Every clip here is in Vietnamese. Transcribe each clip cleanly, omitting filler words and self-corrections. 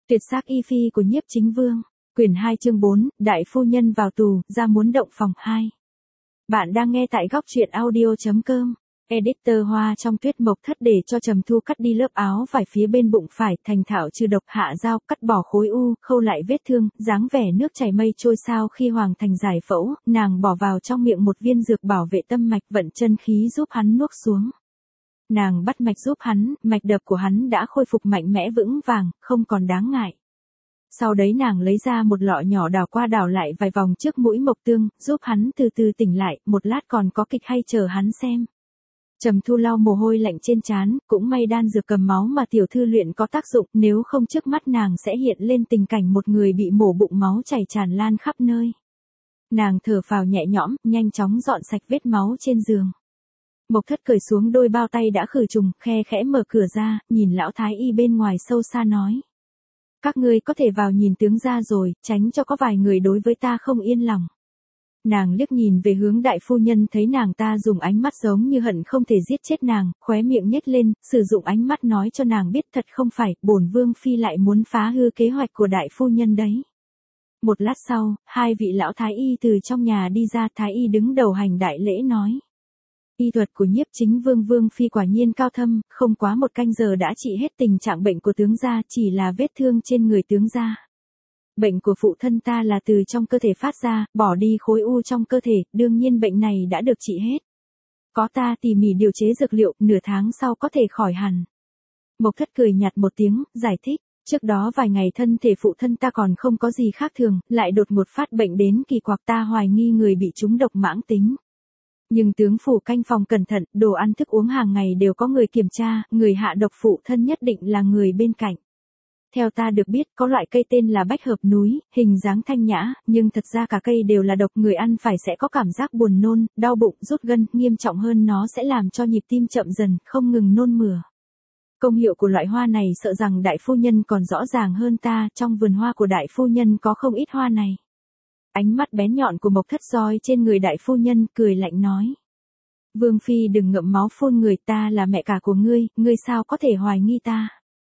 Tuyệt sắc y phi của Nhiếp Chính Vương, quyển 2 chương 4, đại phu nhân vào tù, ra muốn động phòng 2. Bạn đang nghe tại góc truyện audio.com. Editor Hoa trong Tuyết Mộc Thất để cho Trầm Thu cắt đi lớp áo vải phía bên bụng phải, thành thạo trừ độc, hạ dao, cắt bỏ khối u, khâu lại vết thương, dáng vẻ nước chảy mây trôi. Sao khi hoàn thành giải phẫu, nàng bỏ vào trong miệng một viên dược bảo vệ tâm mạch, vận chân khí giúp hắn nuốt xuống. Nàng bắt mạch giúp hắn, mạch đập của hắn đã khôi phục mạnh mẽ vững vàng, không còn đáng ngại. Sau đấy nàng lấy ra một lọ nhỏ đảo qua đảo lại vài vòng trước mũi Mộc Tương, giúp hắn từ từ tỉnh lại, một lát còn có kịch hay chờ hắn xem. Trầm Thu lau mồ hôi lạnh trên trán, cũng may đan dược cầm máu mà tiểu thư luyện có tác dụng, nếu không trước mắt nàng sẽ hiện lên tình cảnh một người bị mổ bụng, máu chảy tràn lan khắp nơi. Nàng thở phào nhẹ nhõm, nhanh chóng dọn sạch vết máu trên giường. Mộc Thất cởi xuống đôi bao tay đã khử trùng, khe khẽ mở cửa ra, nhìn lão thái y bên ngoài sâu xa nói: các ngươi có thể vào nhìn tướng gia rồi, tránh cho có vài người đối với ta không yên lòng. Nàng liếc nhìn về hướng đại phu nhân, thấy nàng ta dùng ánh mắt giống như hận không thể giết chết nàng, khóe miệng nhếch lên, sử dụng ánh mắt nói cho nàng biết thật không phải, bổn vương phi lại muốn phá hư kế hoạch của đại phu nhân đấy. Một lát sau, hai vị lão thái y từ trong nhà đi ra, thái y đứng đầu hành đại lễ nói: y thuật của Nhiếp Chính Vương vương phi quả nhiên cao thâm, không quá một canh giờ đã trị hết tình trạng bệnh của tướng gia, chỉ là vết thương trên người tướng gia. Bệnh của phụ thân ta là từ trong cơ thể phát ra, bỏ đi khối u trong cơ thể, đương nhiên bệnh này đã được trị hết. Có ta tỉ mỉ điều chế dược liệu, nửa tháng sau có thể khỏi hẳn. Mộc Thất cười nhạt một tiếng, giải thích: trước đó vài ngày thân thể phụ thân ta còn không có gì khác thường, lại đột ngột phát bệnh đến kỳ quặc, ta hoài nghi người bị trúng độc mãng tính. Nhưng tướng phủ canh phòng cẩn thận, đồ ăn thức uống hàng ngày đều có người kiểm tra, người hạ độc phụ thân nhất định là người bên cạnh. Theo ta được biết, có loại cây tên là bách hợp núi, hình dáng thanh nhã, nhưng thật ra cả cây đều là độc, người ăn phải sẽ có cảm giác buồn nôn, đau bụng, rút gân, nghiêm trọng hơn nó sẽ làm cho nhịp tim chậm dần, không ngừng nôn mửa. Công hiệu của loại hoa này sợ rằng đại phu nhân còn rõ ràng hơn ta, trong vườn hoa của đại phu nhân có không ít hoa này. Ánh mắt bén nhọn của Mộc Thất roi trên người đại phu nhân, cười lạnh nói: vương phi đừng ngậm máu phun người, ta là mẹ cả của ngươi sao có thể hoài nghi ta.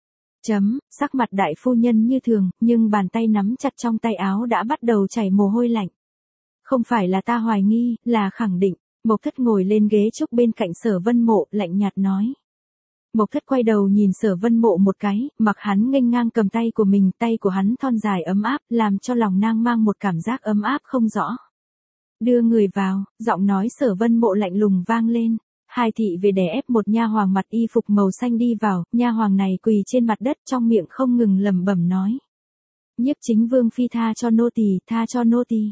Sắc mặt đại phu nhân như thường, nhưng bàn tay nắm chặt trong tay áo đã bắt đầu chảy mồ hôi lạnh. Không phải là ta hoài nghi, là khẳng định. Mộc Thất ngồi lên ghế trúc bên cạnh Sở Vân Mộ, lạnh nhạt nói. Mộc Thất quay đầu nhìn Sở Vân Mộ một cái, mặc hắn nghênh ngang cầm tay của mình, tay của hắn thon dài ấm áp, làm cho lòng nàng mang một cảm giác ấm áp không rõ. Đưa người vào, giọng nói Sở Vân Mộ lạnh lùng vang lên. Hai thị về đè ép một nha hoàng mặc y phục màu xanh đi vào, nha hoàng này quỳ trên mặt đất, trong miệng không ngừng lẩm bẩm nói: Nhiếp Chính Vương phi tha cho nô tỳ, tha cho nô tỳ.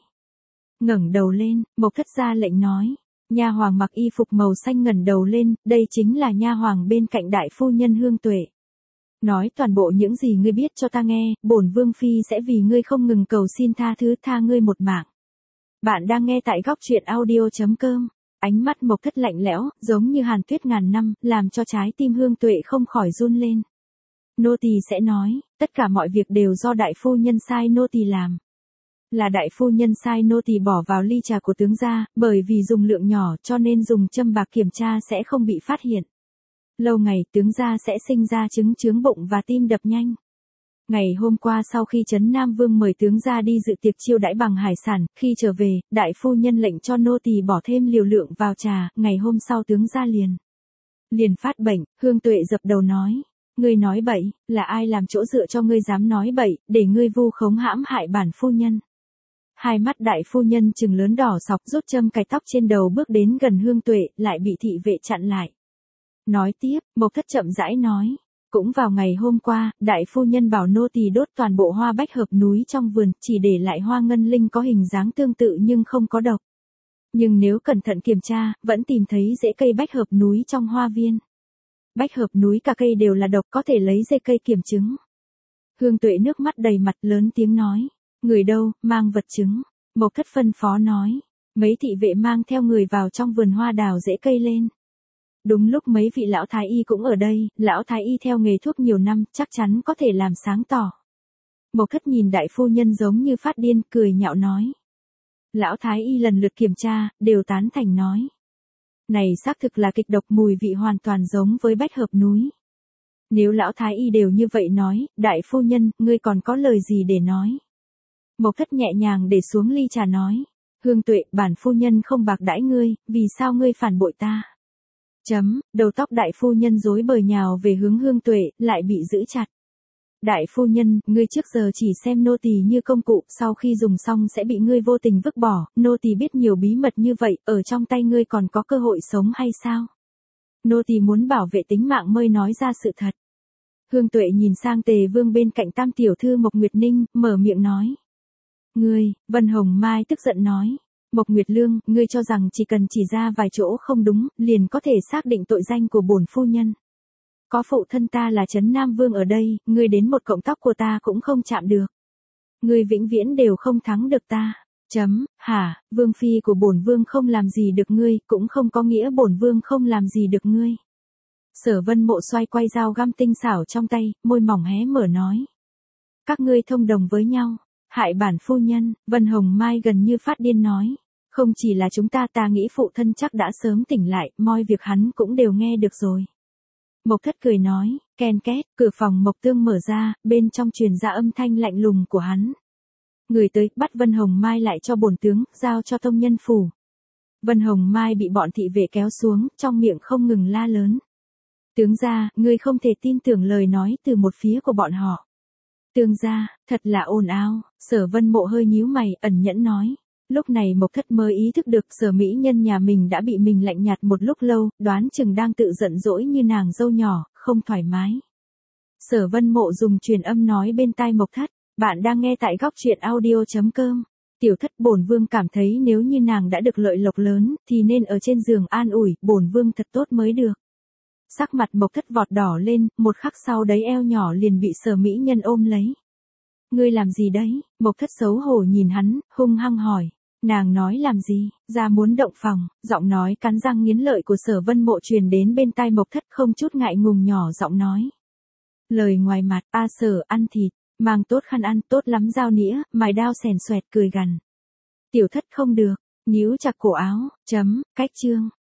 Ngẩng đầu lên, Mộc Thất ra lệnh nói. Nha hoàng mặc y phục màu xanh ngẩng đầu lên, đây chính là nha hoàng bên cạnh đại phu nhân Hương Tuệ. Nói toàn bộ những gì ngươi biết cho ta nghe, bổn vương phi sẽ vì ngươi không ngừng cầu xin tha thứ, tha ngươi một mạng. Bạn đang nghe tại góc truyện audio.com. Ánh mắt Mộc Thất lạnh lẽo, giống như hàn tuyết ngàn năm, làm cho trái tim Hương Tuệ không khỏi run lên. Nô tỳ sẽ nói, tất cả mọi việc đều do đại phu nhân sai nô tỳ làm. Là đại phu nhân sai nô tỳ bỏ vào ly trà của tướng gia, bởi vì dùng lượng nhỏ cho nên dùng châm bạc kiểm tra sẽ không bị phát hiện. Lâu ngày tướng gia sẽ sinh ra chứng chướng bụng và tim đập nhanh. Ngày hôm qua sau khi Trấn Nam Vương mời tướng gia đi dự tiệc chiêu đãi bằng hải sản, khi trở về, đại phu nhân lệnh cho nô tỳ bỏ thêm liều lượng vào trà, ngày hôm sau tướng gia liền phát bệnh. Hương Tuệ dập đầu nói: ngươi nói bậy, là ai làm chỗ dựa cho ngươi dám nói bậy, để ngươi vu khống hãm hại bản phu nhân. Hai mắt đại phu nhân trừng lớn đỏ sọc, rút châm cài tóc trên đầu bước đến gần Hương Tuệ, lại bị thị vệ chặn lại. Nói tiếp, Mộc Thất chậm rãi nói. Cũng vào ngày hôm qua, đại phu nhân bảo nô tỳ đốt toàn bộ hoa bách hợp núi trong vườn, chỉ để lại hoa ngân linh có hình dáng tương tự nhưng không có độc. Nhưng nếu cẩn thận kiểm tra, vẫn tìm thấy rễ cây bách hợp núi trong hoa viên. Bách hợp núi cả cây đều là độc, có thể lấy rễ cây kiểm chứng. Hương Tuệ nước mắt đầy mặt, lớn tiếng nói. Người đâu, mang vật chứng. Mộc Thất phân phó nói. Mấy thị vệ mang theo người vào trong vườn hoa đào rễ cây lên. Đúng lúc mấy vị lão thái y cũng ở đây, lão thái y theo nghề thuốc nhiều năm, chắc chắn có thể làm sáng tỏ. Mộc Thất nhìn đại phu nhân giống như phát điên, cười nhạo nói. Lão thái y lần lượt kiểm tra, đều tán thành nói. Này xác thực là kịch độc, mùi vị hoàn toàn giống với bách hợp núi. Nếu lão thái y đều như vậy nói, đại phu nhân, ngươi còn có lời gì để nói? Mộc Thất nhẹ nhàng để xuống ly trà nói. Hương Tuệ, bản phu nhân không bạc đãi ngươi, vì sao ngươi phản bội ta? Đầu tóc đại phu nhân rối bời nhào về hướng Hương Tuệ, lại bị giữ chặt. Đại phu nhân, ngươi trước giờ chỉ xem nô tỳ như công cụ, sau khi dùng xong sẽ bị ngươi vô tình vứt bỏ, nô tỳ biết nhiều bí mật như vậy, ở trong tay ngươi còn có cơ hội sống hay sao? Nô tỳ muốn bảo vệ tính mạng mới nói ra sự thật. Hương Tuệ nhìn sang Tề Vương bên cạnh Tam tiểu thư Mộc Nguyệt Ninh, mở miệng nói. Ngươi, Vân Hồng Mai tức giận nói. Mộc Nguyệt Lương, ngươi cho rằng chỉ cần chỉ ra vài chỗ không đúng, liền có thể xác định tội danh của bổn phu nhân. Có phụ thân ta là Trấn Nam Vương ở đây, ngươi đến một cọng tóc của ta cũng không chạm được. Ngươi vĩnh viễn đều không thắng được ta. Hả, Vương phi của bổn vương không làm gì được ngươi, cũng không có nghĩa bổn vương không làm gì được ngươi. Sở Vân Mộ xoay quay dao găm tinh xảo trong tay, môi mỏng hé mở nói. Các ngươi thông đồng với nhau, hại bản phu nhân, Vân Hồng Mai gần như phát điên nói. Không chỉ là chúng ta nghĩ phụ thân chắc đã sớm tỉnh lại, mọi việc hắn cũng đều nghe được rồi. Mộc Thất cười nói, ken két, cửa phòng Mộc Tương mở ra, bên trong truyền ra âm thanh lạnh lùng của hắn. Người tới, bắt Vân Hồng Mai lại cho bổn tướng, giao cho tông nhân phủ. Vân Hồng Mai bị bọn thị vệ kéo xuống, trong miệng không ngừng la lớn. Tướng gia, ngươi không thể tin tưởng lời nói từ một phía của bọn họ. Tướng gia, thật là ồn ào, Sở Vân Mộ hơi nhíu mày, ẩn nhẫn nói. Lúc này Mộc Thất mới ý thức được Sở mỹ nhân nhà mình đã bị mình lạnh nhạt một lúc lâu, đoán chừng đang tự giận dỗi như nàng dâu nhỏ, không thoải mái. Sở Vân Mộ dùng truyền âm nói bên tai Mộc Thất, bạn đang nghe tại góc truyện audio.com. Tiểu Thất, bổn vương cảm thấy nếu như nàng đã được lợi lộc lớn, thì nên ở trên giường an ủi, bổn vương thật tốt mới được. Sắc mặt Mộc Thất vọt đỏ lên, một khắc sau đấy eo nhỏ liền bị Sở mỹ nhân ôm lấy. Ngươi làm gì đấy? Mộc Thất xấu hổ nhìn hắn, hung hăng hỏi. Nàng nói làm gì? Ra muốn động phòng, giọng nói cắn răng nghiến lợi của Sở Vân Mộ truyền đến bên tai Mộc Thất không chút ngại ngùng nhỏ giọng nói. Lời ngoài mặt, Sở ăn thịt, mang tốt khăn ăn, tốt lắm dao nĩa, mài đao xèn xoẹt cười gằn. Tiểu Thất không được, níu chặt cổ áo, cách chương.